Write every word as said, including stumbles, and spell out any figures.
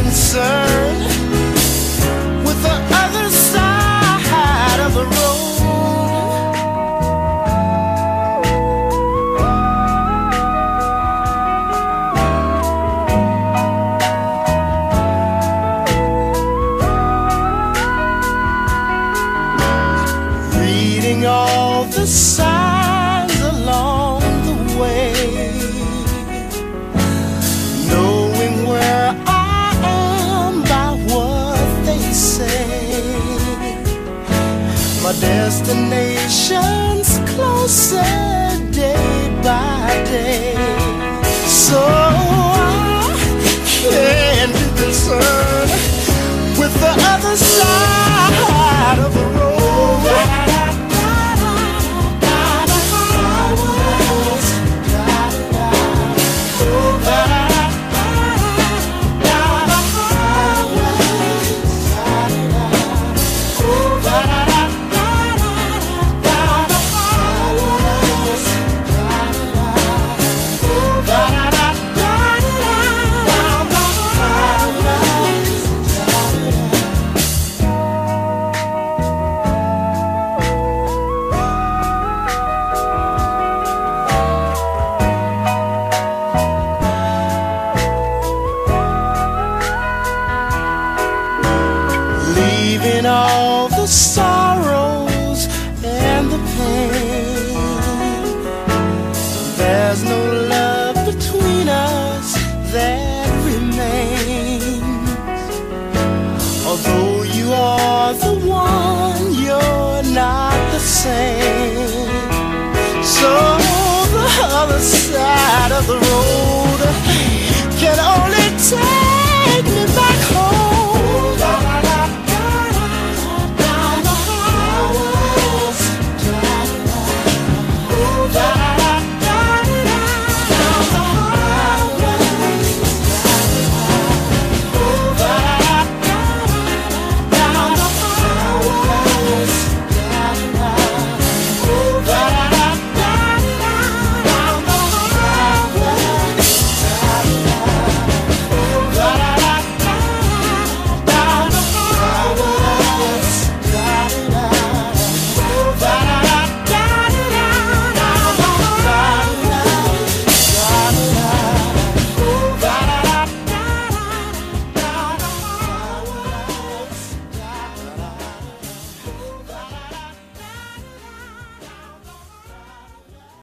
concerned with the other side of the road. Reading all the signs along the way, knowing where I am by what they say. My destination's closer day by day, so I can't be concerned with the other side of the road. Leaving all the sorrows and the pain, there's no